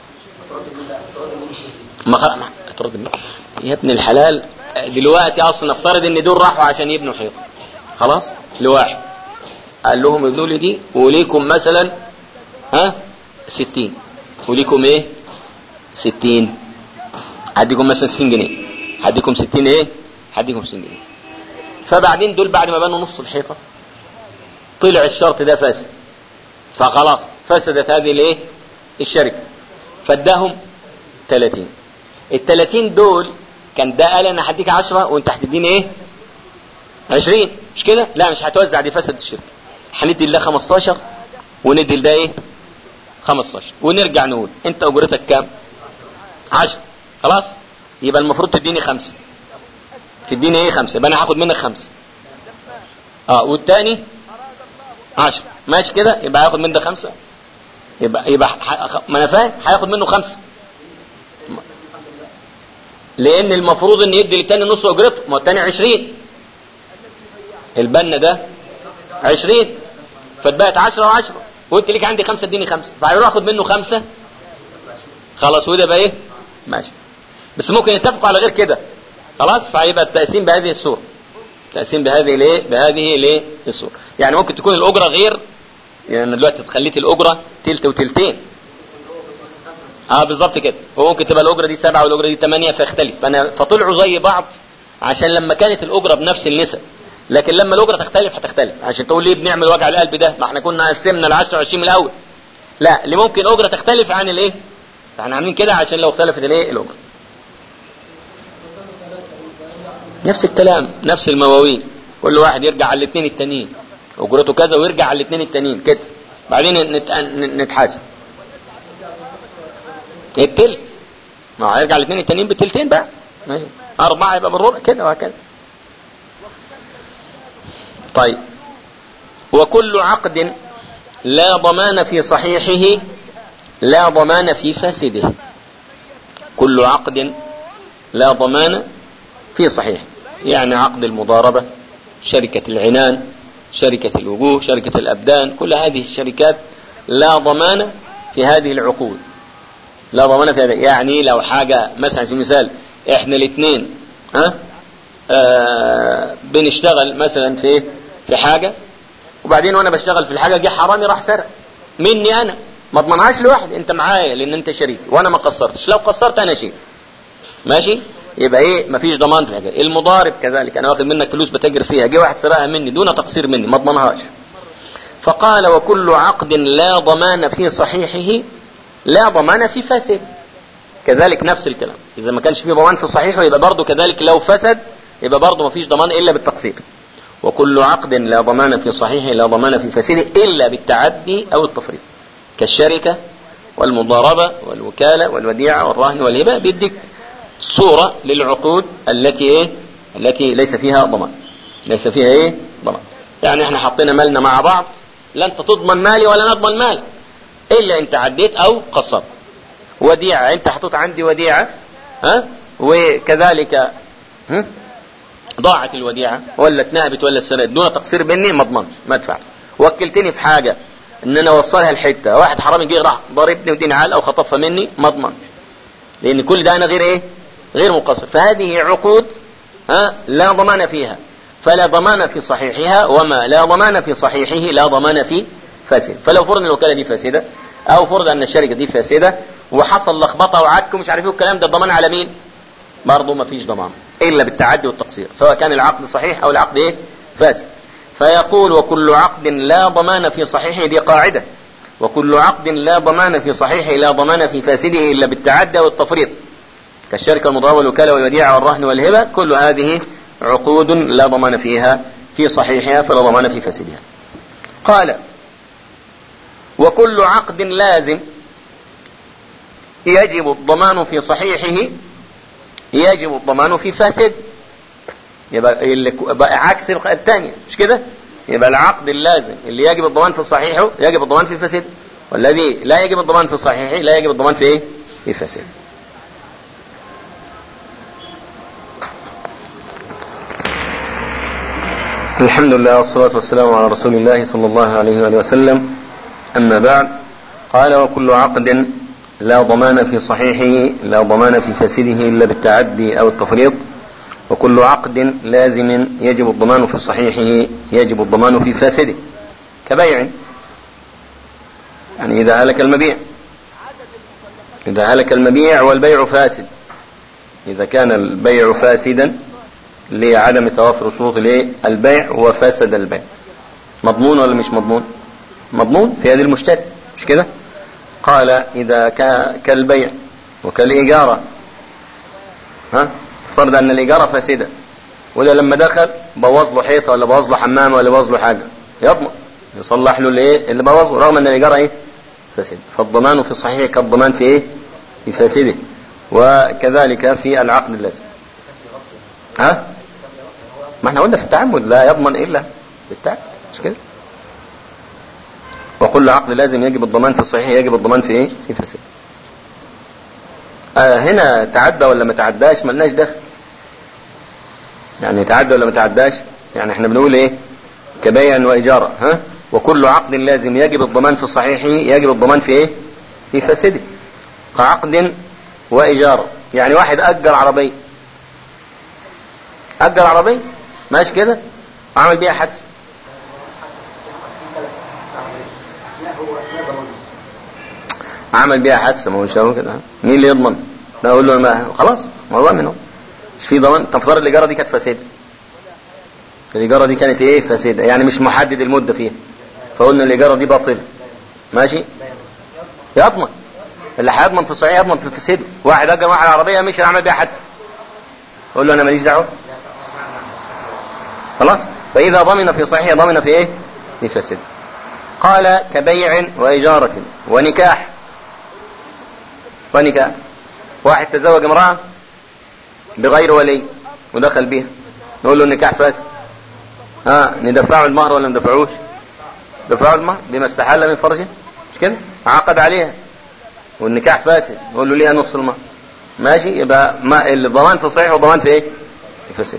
ما خلاص ما يا ابن الحلال دلوقتي اصلا نفترض ان دول راحوا عشان يبنوا حيطه، خلاص لواحد قال لهم ابنوا لي دي وليكم مثلا ها ستين وليكم ايه؟ ستين، هديكم مثلا ستين جنيه، هديكم ستين ايه؟ هديكم ستين جنيه. فبعدين دول بعد ما بنوا نص الحيطه طلع الشرط ده فاسد، فخلاص فسدت هذه الايه؟ الشركه، فاداهم ثلاثين. الثلاثين دول كان ده قال انا هديك عشرة وانت هتديني ايه؟ عشرين، مش كده؟ لا مش هتوزع، دي فسد الشركه. هندي لده خمستاشر وندي لده ايه؟ خمستاشر، ونرجع نقول انت اجرتك كام؟ عشرة، خلاص؟ يبقى المفروض تديني خمسة، تديني ايه؟ خمسة، يبقى انا هاخد منك خمسة. اه والتاني عشرة، ماشي كده؟ يبقى هاخد من ده خمسة، يبقى يبقى ح... ما انا فاهم هياخد منه خمسة، لان المفروض ان يدي للتاني نص اجرته، ما هو التاني عشرين، البنا ده عشرين، فاتبقت عشرة وعشرة، وانت ليك عندي خمسة اديني خمسة، فهيروح اخد منه خمسة خلاص، وده بقى ايه؟ ماشي. بس ممكن يتفقوا على غير كده، خلاص، فهيبقى التقسيم بهذه الصورة، التقسيم بهذه الايه؟ بهذه الايه؟ الصورة. يعني ممكن تكون الاجرة غير، يعني دلوقتي خليت الاجرة تلت وتلتين، اه بالظبط كده، وممكن تبقى الاجرة دي سبعة والاجرة دي ثمانية فيختلف، فانا فطلعوا زي بعض عشان لما كانت الاجرة بنفس النسب، لكن لما الاجرة تختلف هتختلف. عشان تقول ليه بنعمل وجع القلب ده؟ ما احنا كنا قسمنا العشرة وعشرين من الاول. لا، اللي ممكن اجرة تختلف عن الايه؟ احنا عاملين كده عشان لو اختلفت الايه؟ الاجرة. نفس الكلام، نفس المواويل، كل واحد يرجع على الاثنين التانيين اجرته كذا ويرجع على الاثنين التانيين كده، بعدين نت... نتحاسب التلت، ما هيرجع الاثنين التانيين بالتلتين بقى، اربعة يبقى بالربع كده وهكذا. طيب، وكل عقد لا ضمان في صحيحه لا ضمان في فاسده. كل عقد لا ضمان في صحيح، يعني عقد المضاربة، شركة العنان، شركة الوجوه، شركة الأبدان، كل هذه الشركات لا ضمان في هذه العقود، لا ضمان في هذا. يعني لو حاجة مثلا على سبيل المثال احنا الاثنين ها آه بنشتغل مثلا في في حاجة، وبعدين وانا بشتغل في الحاجة جه حرامي راح سرق مني، انا ما اضمنهاش لوحدي، انت معايا لان انت شريك وانا ما قصرتش، لو قصرت انا شيء ماشي، يبقى ايه؟ مفيش ضمان في الحاجة. المضارب كذلك، انا واخد منك فلوس بتجر فيها، جه واحد سرقها مني دون تقصير مني، ما اضمنهاش. فقال وكل عقد لا ضمان في صحيحه لا ضمان في فاسد. كذلك نفس الكلام، اذا ما كانش فيه ضمان في صحيحه يبقى برضه كذلك لو فسد يبقى برضه مفيش ضمان الا بالتقصير. وكل عقد لا ضمان في صحيحه لا ضمان في فاسده الا بالتعدي او التفريط، كالشركة والمضاربة والوكالة والوديعة والرهن والهبة. بيديك صورة للعقود التي ايه التي ليس فيها ضمان، ليس فيها ايه ضمان. يعني احنا حطينا مالنا مع بعض، لا انت تضمن مالي ولا نضمن مالك الا انت عديت او قصرت. وديعة، انت حطيت عندي وديعة، ها، وكذلك ها؟ ضاعت الوديعة ولا اتنهبت ولا السند دون تقصير مني، ما اضمنش، ما ادفعش. وكلتني في حاجة ان انا اوصلها الحتة، واحد حرامي جه راح ضربني ودين عال او خطفها مني، ما اضمنش، لان كل ده انا غير ايه غير مقصر. فهذه عقود ها لا ضمان فيها، فلا ضمان في صحيحها، وما لا ضمان في صحيحه لا ضمان في فاسد. فلو فرض الوكالة دي فاسدة او فرض ان الشركة دي فاسدة وحصل لخبطة وعك ومش عارف ايه الكلام ده، الضمان على مين؟ برضه ما فيش ضمان الا بالتعدي والتقصير، سواء كان العقد صحيح او العقد ايه فاسد. فيقول وكل عقد لا ضمان في صحيحه، دي قاعدة، وكل عقد لا ضمان في صحيحه لا ضمان في فاسده الا بالتعدي والتفريط، كالشركة المضاربة والوكالة والوديعة والرهن والهبة، كل هذه عقود لا ضمان فيها في صحيحها فلا ضمان في فاسدها. قال وكل عقد لازم يجب الضمان في صحيحه يجب الضمان في فاسد، يبقى عكس الثانية، مش كده؟ يبقى العقد اللازم اللي يجب الضمان في صحيحه يجب الضمان في فاسد، والذي لا يجب الضمان في صحيحه لا يجب الضمان في ايه؟ في فاسد. الحمد لله والصلاة والسلام على رسول الله صلى الله عليه وآله وسلم. أما بعد، قال وكل عقد لا ضمان في صحيحه لا ضمان في فاسده إلا بالتعدي أو التفريط، وكل عقد لازم يجب الضمان في صحيحه يجب الضمان في فاسده، كبيع، يعني إذا هلك المبيع إذا هلك المبيع والبيع فاسد، إذا كان البيع فاسدا لعدم توافر شروط البيع وفسد البيع، مضمون ولا مش مضمون؟ مضمون في هذه المشتري، مش كده؟ قال إذا كالبيع وكالإجارة، ها، فرض أن الإجارة فاسدة، وده لما دخل بوظ له حيطة ولا بوظ له حمام ولا بوظ له حاجة، يضمن يصلح له الايه اللي بوظه رغم أن الإجارة ايه فاسدة. فالضمان في الصحيح كالضمان في ايه في فاسده، وكذلك في العقد اللازم. ها، ما احنا قلنا في التعمد لا يضمن إلا بالتعمد، مش كده؟ وكل عقد لازم يجب الضمان في الصحيح يجب الضمان في ايه في فاسد. آه هنا تعدى ولا ما تعداش ملناش دخل، يعني تعدى ولا ما تعداش، يعني احنا بنقول ايه كبيع وإجارة، ها، وكل عقد لازم يجب الضمان في صحيحه يجب الضمان في ايه في فاسده، كعقد وإجارة. يعني واحد أجر عربية أجر عربية ماشي كده وعمل بيها حادثة، عمل بيها حادثة، ما هو شافه كده، مين اللي يضمن؟ لا اقول له ما خلاص موضوع منه مش في ضمان. تفضل الإجارة دي كانت فاسدة، الإجارة دي كانت ايه فاسدة، يعني مش محدد المدة فيها، فقلنا الإجارة دي باطلة، ماشي، يضمن اللي هيضمن في الصحيح يضمن في الفاسد. واحد أجر واحد عربية مش عمل بيها حادثة، قول له انا ماليش دعوة، خلاص. فإذا ضمن في صحيح ضمن في ايه في فاسد. قال كبيع وإجارة ونكاح. ونكاح، واحد تزوج امرأة بغير ولي ودخل بيها، نقول له النكاح فاسد، ها، ندفعه المهر ولا ندفعوش؟ دفعه المهر بما استحل من فرجه، مش كده؟ عقد عليها والنكاح فاسد، نقول له ليها نص المهر، ماشي. يبقى ما الضمان في صحيح والضمان في ايه في فاسد.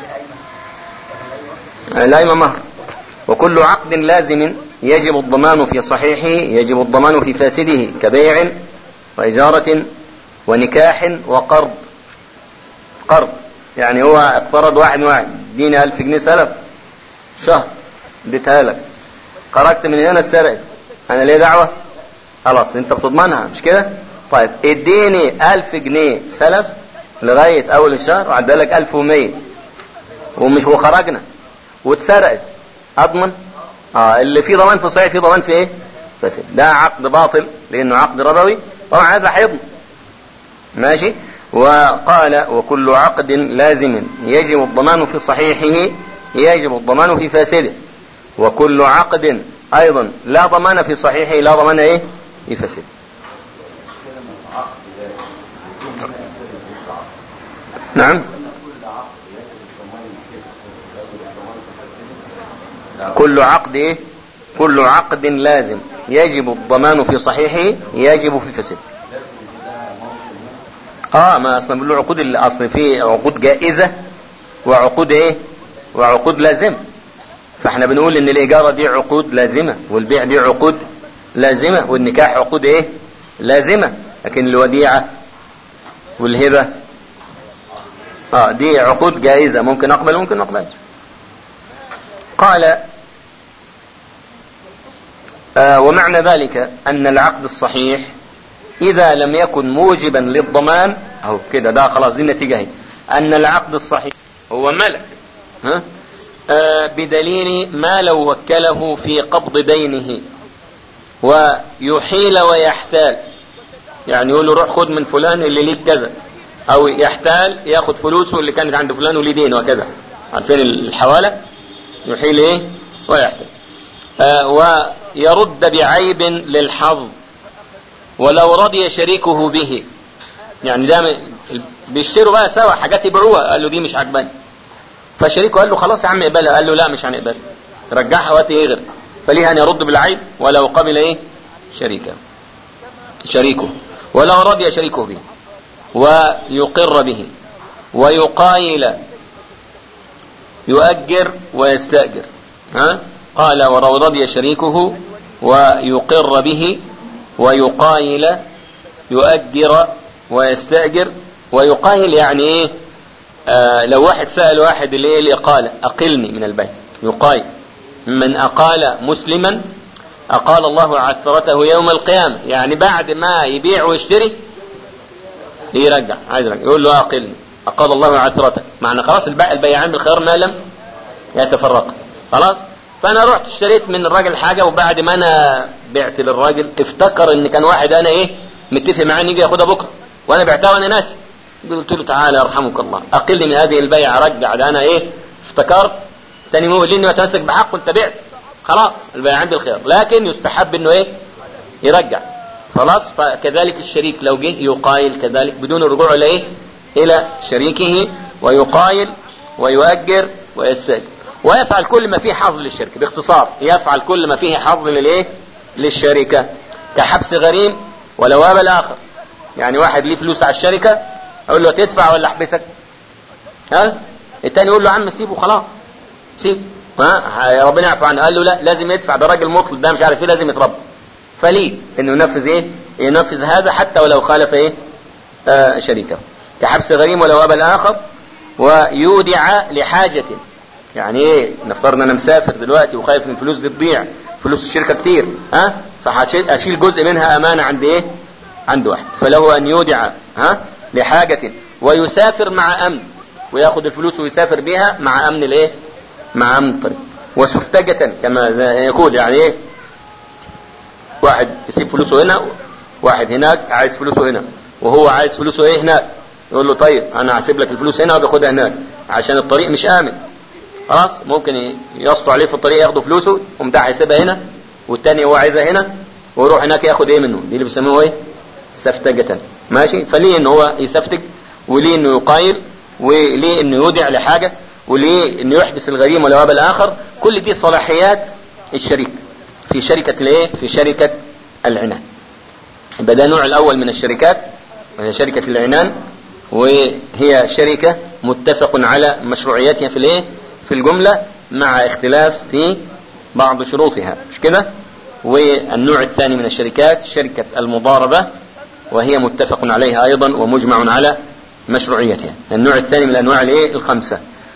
لا مهر. وكل عقد لازم يجب الضمان في صحيحه يجب الضمان في فاسده، كبيع وإجارة ونكاح وقرض. قرض يعني هو اقترض واحد واحد ديني ألف جنيه سلف شهر اديتها لك، خرجت من هنا السرقة، انا ليه دعوة؟ خلاص انت بتضمنها، مش كده؟ طيب اديني ألف جنيه سلف لغاية اول الشهر وعدى لك ألف ومية ومش وخرجنا واتسرقت، اضمن؟ اه اللي فيه ضمان في صحيح فيه ضمان في ايه فاسد. ده عقد باطل لانه عقد ربوي، طبعا هذا هيضمن، ماشي. وقال وكل عقد لازم يجب الضمان في صحيحه يجب الضمان في فاسده، وكل عقد ايضا لا ضمان في صحيحه لا ضمان ايه في فاسده. نعم كل عقد ايه؟ كل عقد لازم يجب الضمان في صحيحه يجب في فسده. اه ما اصلا بيقولوا عقود الاصل في عقود جائزة وعقود ايه؟ وعقود لازمة. فاحنا بنقول ان الاجارة دي عقود لازمة والبيع دي عقود لازمة والنكاح عقود ايه؟ لازمة. لكن الوديعة والهبة اه دي عقود جائزة ممكن اقبل وممكن ما اقبلش. قال آه ومعنى ذلك ان العقد الصحيح اذا لم يكن موجبا للضمان اهو كده ده خلاص دي النتيجة هي ان العقد الصحيح هو ملك ها آه بدليل ما لو وكله في قبض دينه ويحيل ويحتال، يعني يقول له روح خد من فلان اللي ليك كذا، او يحتال ياخد فلوسه اللي كانت عند فلان وليه دين وكذا. عارفين الحوالة؟ يحيل ايه ويحتال آه ويرد بعيب للحظ ولو رضي شريكه به. يعني ده بيشتروا بقى سوا حاجات يبيعوها، قال له دي مش عجباني، فشريكه قال له خلاص يا عم اقبلها، قال له لا مش هنقبل، رجعها وقت يغير، فليه ان يرد بالعيب ولو قبل ايه شريكه شريكه ولو رضي شريكه به ويقر به ويقايل يؤجر ويستأجر. ها قال ولو رضي شريكه ويقر به ويقايل يؤجر ويستأجر. ويقايل يعني ايه؟ آه لو واحد سأل واحد اللي ايه الإقالة أقلني من البيع، يقايل. من أقال مسلما أقال الله عثرته يوم القيامة، يعني بعد ما يبيع ويشتري يرجع عايز يرجع يقول له أقلني أقال الله عثرته، معنى خلاص البيع البيعان بالخيار ما لم يتفرق خلاص. فأنا رحت اشتريت من الراجل حاجة وبعد ما أنا بعت للراجل افتكر ان كان واحد انا ايه متفق معاه يجي ياخدها بكره وانا بعتها وانا ناسي، قلت له تعالى يرحمك الله اقل من هذه البيعه رجع، ده انا ايه افتكرت تاني يوم يقول لي اتمسك بحقه انت بعت خلاص البيعان بالخيار، لكن يستحب انه ايه يرجع خلاص. فكذلك الشريك لو جه يقايل كذلك بدون الرجوع الى ايه الى شريكه، ويقايل ويؤجر ويستأجر ويفعل كل ما فيه حظ للشركه. باختصار يفعل كل ما فيه حظ للايه للشركه، كحبس غريم ولو ابى الاخر. يعني واحد ليه فلوس على الشركه اقول له تدفع ولا احبسك؟ ها الثاني يقول له عم سيبه خلاص سيب، ها ربنا يعفو عنه، قال له لا لازم يدفع، ده راجل مطلب ده مش عارف ايه لازم يتربى، فليه انه ينفذ ايه ينفذ هذا حتى ولو خالف ايه آه شريكه. كحبس غريم ولو ابى الاخر. ويودع لحاجه، يعني ايه نفترض ان انا مسافر دلوقتي وخايف ان الفلوس دي تضيع، فلوس الشركه كتير ها فاشيل جزء منها امانه عند ايه عند واحد، فله ان يودع ها لحاجه ويسافر مع امن، وياخذ الفلوس ويسافر بها مع امن الايه مع امن الطريق. وسفتجة كما يقول، يعني ايه واحد يسيب فلوسه هنا واحد هناك عايز فلوسه هنا وهو عايز فلوسه ايه هناك، يقول له طيب انا هسيب لك الفلوس هنا وباخدها هناك عشان الطريق مش امن. خلاص ممكن يسطو عليه في الطريق ياخدوا فلوسه ومتاع يسيبها هنا والتاني هو عايزها هنا ويروح هناك ياخد ايه منه، دي اللي بيسموه ايه سفتجة. ماشي. فليه ان هو يسفتج، وليه انه يقايل، وليه انه يودع لحاجة، وليه انه يحبس الغريم ولو ابى الاخر. كل دي صلاحيات الشريك في شركة الايه في شركة العنان. يبقى ده النوع الاول من الشركات وهي شركة العنان، وهي شركة متفق على مشروعيتها في الايه في الجملة مع اختلاف في بعض شروطها، مش كده؟ والنوع الثاني من الشركات شركة المضاربة، وهي متفق عليها ايضا ومجمع على مشروعيتها. النوع الثاني من الانواع الايه الخمسة،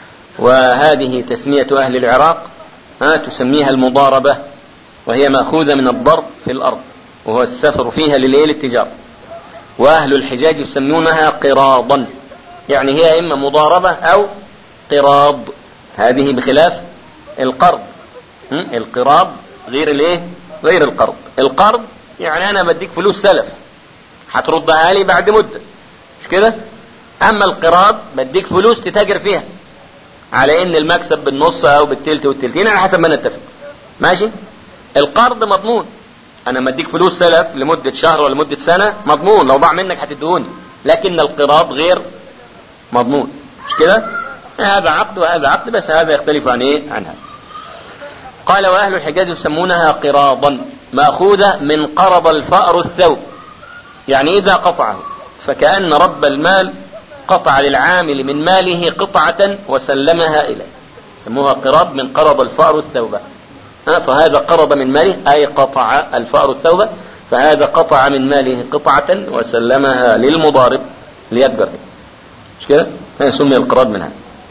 وهذه تسمية اهل العراق ها تسميها المضاربة، وهي مأخوذة من الضرب في الارض وهو السفر فيها للايه للتجارة. واهل الحجاز يسمونها قراضا، يعني هي اما مضاربة او قراض، هذه بخلاف القرض. القراض غير الايه غير القرض. القرض يعني انا بديك فلوس سلف هتردها لي بعد مدة، مش كده؟ اما القراض بديك فلوس تتاجر فيها على ان المكسب بالنص او بالتلت والتلتين على حسب ما نتفق، ماشي؟ القرض مضمون، انا مديك فلوس سلف لمدة شهر ولا لمدة سنة مضمون، لو ضاع منك هتدهوني. لكن القراض غير مضمون، مش كده؟ هذا عقد وهذا عقد، بس هذا يختلف عن ايه عن هذا. قال وأهل الحجاز يسمونها قراضا، مأخوذة من قرض الفأر الثوب، يعني إذا قطعه فكأن رب المال قطع للعامل من ماله قطعة وسلمها إليه، سموها قراض من قرض الفأر الثوب. فهذا قرض من ماله أي قطع الفأر الثوب، فهذا قطع من ماله قطعة وسلمها للمضارب ليتجر، مش كده؟ يسمى القراض منها،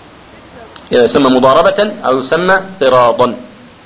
يسمى مضاربة أو يسمى قراضا.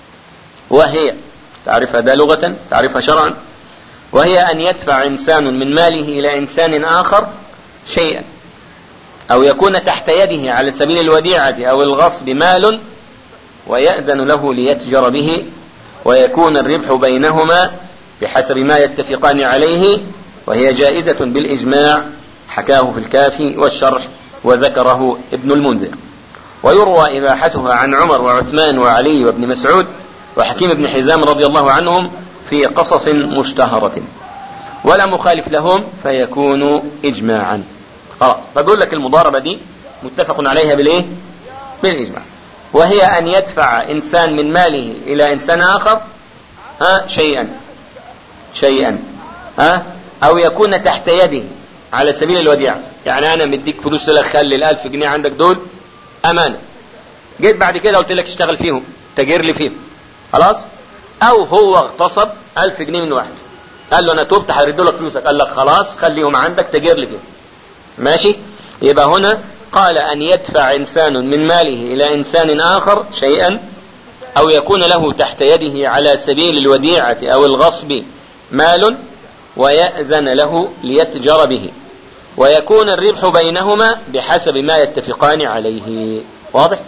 وهي تعرفها ده لغة، تعرفها شرعا، وهي أن يدفع إنسان من ماله إلى إنسان آخر شيئا، أو يكون تحت يده على سبيل الوديعة أو الغصب مال ويأذن له ليتجر به، ويكون الربح بينهما بحسب ما يتفقان عليه، وهي جائزة بالإجماع، حكاه في الكافي والشرح وذكره ابن المنذر. ويروى إباحتها عن عمر وعثمان وعلي وابن مسعود وحكيم بن حزام رضي الله عنهم في قصص مشتهرة، ولا مخالف لهم فيكون إجماعا. اه بقول لك المضاربة دي متفق عليها بالايه؟ بالإجماع. وهي أن يدفع إنسان من ماله إلى إنسان آخر ها شيئا شيئا ها أو يكون تحت يده على سبيل الوديعة، يعني أنا مديك فلوس لك، خلي الألف جنيه عندك دول أمانة، جيت بعد كده قلت لك اشتغل فيهم، تجير لي فيهم، خلاص؟ أو هو اغتصب ألف جنيه من واحد، قال له أنا توبت هرد لك فلوسك، قال لك خلاص خليهم عندك تجير لي فيهم، ماشي؟ يبقى هنا قال أن يدفع إنسان من ماله إلى إنسان آخر شيئا، أو يكون له تحت يده على سبيل الوديعة أو الغصب مال ويأذن له ليتجر به، ويكون الربح بينهما بحسب ما يتفقان عليه. واضح؟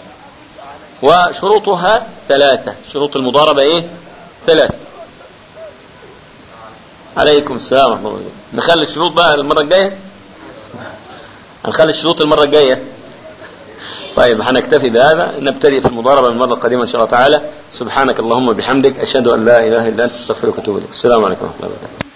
وشروطها ثلاثة، شروط المضاربة ايه؟ ثلاثة. عليكم السلام ورحمة الله. نخلي الشروط بقى المرة الجاية، هنخلي الشروط المرة الجاية. طيب هنكتفي بهذا، نبتدئ في المضاربة المرة القادمة إن شاء الله تعالى. سبحانك اللهم وبحمدك، أشهد أن لا إله إلا أنت، أستغفرك وأتوب إليك. السلام عليكم ورحمة الله وبركاته.